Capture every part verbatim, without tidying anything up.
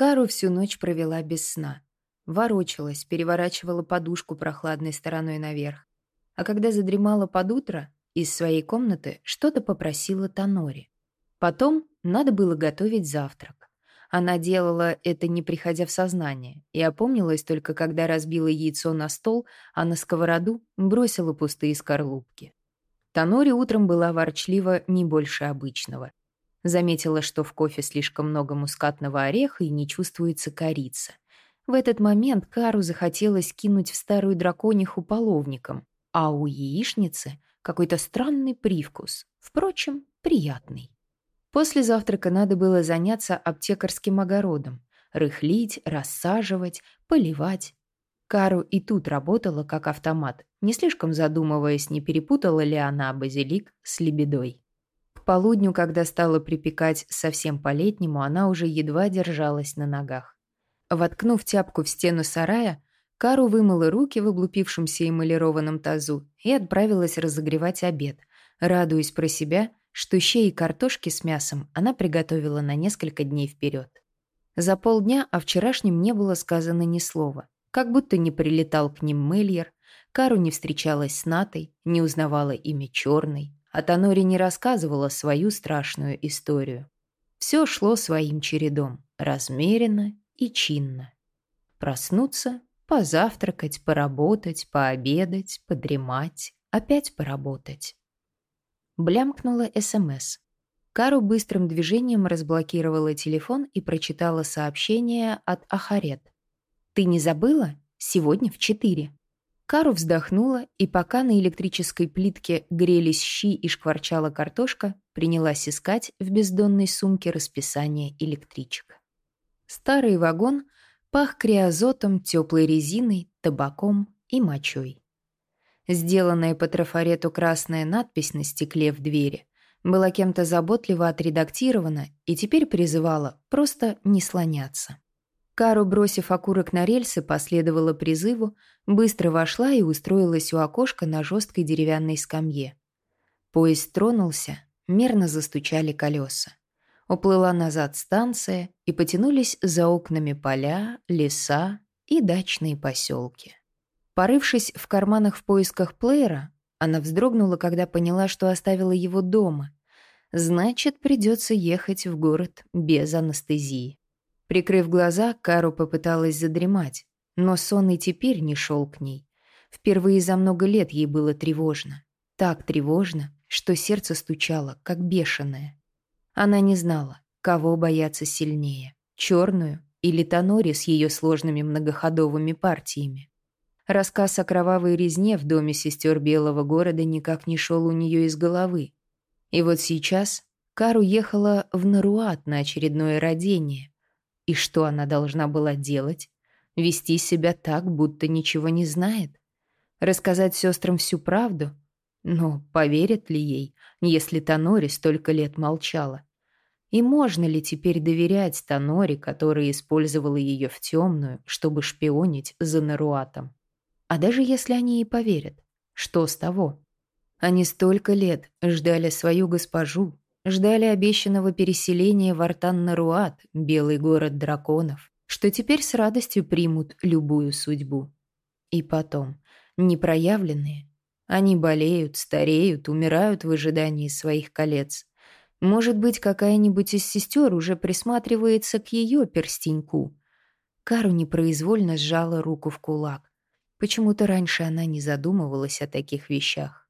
Кару всю ночь провела без сна. Ворочалась, переворачивала подушку прохладной стороной наверх. А когда задремала под утро, из своей комнаты что-то попросила Танори. Потом надо было готовить завтрак. Она делала это, не приходя в сознание, и опомнилась только, когда разбила яйцо на стол, а на сковороду бросила пустые скорлупки. Танори утром была ворчлива не больше обычного. Заметила, что в кофе слишком много мускатного ореха и не чувствуется корица. В этот момент Кару захотелось кинуть в старую дракониху половником, а у яичницы какой-то странный привкус, впрочем, приятный. После завтрака надо было заняться аптекарским огородом, рыхлить, рассаживать, поливать. Кару и тут работала как автомат, не слишком задумываясь, не перепутала ли она базилик с лебедой. К полудню, когда стало припекать совсем по-летнему, она уже едва держалась на ногах. Воткнув тяпку в стену сарая, Кару вымыла руки в облупившемся эмалированном тазу и отправилась разогревать обед, радуясь про себя, что щей и картошки с мясом она приготовила на несколько дней вперед. За полдня о вчерашнем не было сказано ни слова, как будто не прилетал к ним Мельер, Кару не встречалась с Натой, не узнавала имя Черной, а Танори не рассказывала свою страшную историю. Все шло своим чередом, размеренно и чинно. Проснуться, позавтракать, поработать, пообедать, подремать, опять поработать. Блямкнула СМС. Кару быстрым движением разблокировала телефон и прочитала сообщение от Ахарет. «Ты не забыла? Сегодня в четыре». Кару вздохнула, и пока на электрической плитке грелись щи и шкварчала картошка, принялась искать в бездонной сумке расписание электричек. Старый вагон пах криозотом, теплой резиной, табаком и мочой. Сделанная по трафарету красная надпись на стекле в двери была кем-то заботливо отредактирована и теперь призывала просто не слоняться. Кару, бросив окурок на рельсы, последовала призыву, быстро вошла и устроилась у окошка на жесткой деревянной скамье. Поезд тронулся, мерно застучали колеса. Уплыла назад станция, и потянулись за окнами поля, леса и дачные поселки. Порывшись в карманах в поисках плеера, она вздрогнула, когда поняла, что оставила его дома. Значит, придется ехать в город без анестезии. Прикрыв глаза, Кару попыталась задремать, но сон и теперь не шел к ней. Впервые за много лет ей было тревожно. Так тревожно, что сердце стучало, как бешеное. Она не знала, кого бояться сильнее — черную или Танори с ее сложными многоходовыми партиями. Рассказ о кровавой резне в доме сестер Белого города никак не шел у нее из головы. И вот сейчас Кару ехала в Наруат на очередное родение. И что она должна была делать? Вести себя так, будто ничего не знает? Рассказать сестрам всю правду? Но поверят ли ей, если Танори столько лет молчала? И можно ли теперь доверять Танори, которая использовала ее в темную, чтобы шпионить за Наруатом? А даже если они ей поверят, что с того? Они столько лет ждали свою госпожу, ждали обещанного переселения в Артан-Наруат, белый город драконов, что теперь с радостью примут любую судьбу. И потом, непроявленные, они болеют, стареют, умирают в ожидании своих колец. Может быть, какая-нибудь из сестер уже присматривается к ее перстеньку. Кару непроизвольно сжала руку в кулак. Почему-то раньше она не задумывалась о таких вещах.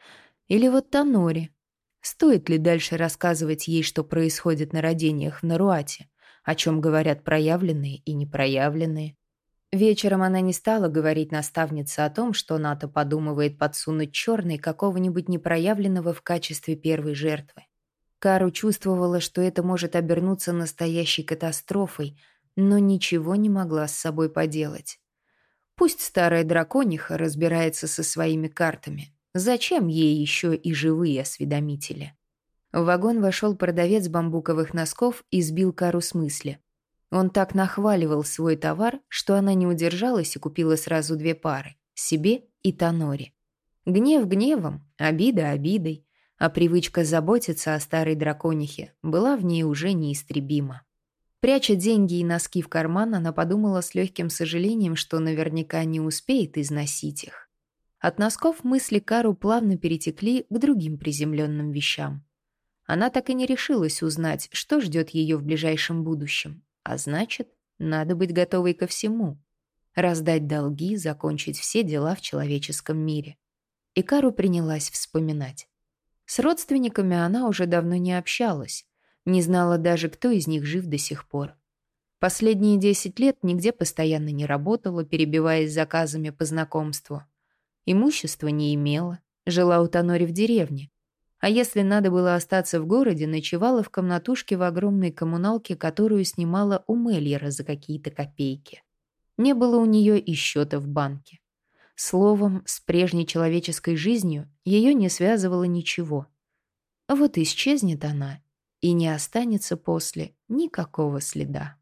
Или вот Танори. Стоит ли дальше рассказывать ей, что происходит на родениях в Наруате, о чем говорят проявленные и непроявленные? Вечером она не стала говорить наставнице о том, что Ната подумывает подсунуть черной какого-нибудь непроявленного в качестве первой жертвы. Кару чувствовала, что это может обернуться настоящей катастрофой, но ничего не могла с собой поделать. Пусть старая дракониха разбирается со своими картами. Зачем ей еще и живые осведомители? В вагон вошел продавец бамбуковых носков и сбил Кару с мысли. Он так нахваливал свой товар, что она не удержалась и купила сразу две пары – себе и Танори. Гнев гневом, обида обидой, а привычка заботиться о старой драконихе была в ней уже неистребима. Пряча деньги и носки в карман, она подумала с легким сожалением, что наверняка не успеет износить их. От носков мысли Кару плавно перетекли к другим приземленным вещам. Она так и не решилась узнать, что ждет ее в ближайшем будущем. А значит, надо быть готовой ко всему. Раздать долги, закончить все дела в человеческом мире. И Кару принялась вспоминать. С родственниками она уже давно не общалась. Не знала даже, кто из них жив до сих пор. Последние десять лет нигде постоянно не работала, перебиваясь заказами по знакомству. Имущества не имела, жила у Танори в деревне. А если надо было остаться в городе, ночевала в комнатушке в огромной коммуналке, которую снимала у Мельера за какие-то копейки. Не было у нее и счета в банке. Словом, с прежней человеческой жизнью ее не связывало ничего. Вот исчезнет она, и не останется после никакого следа.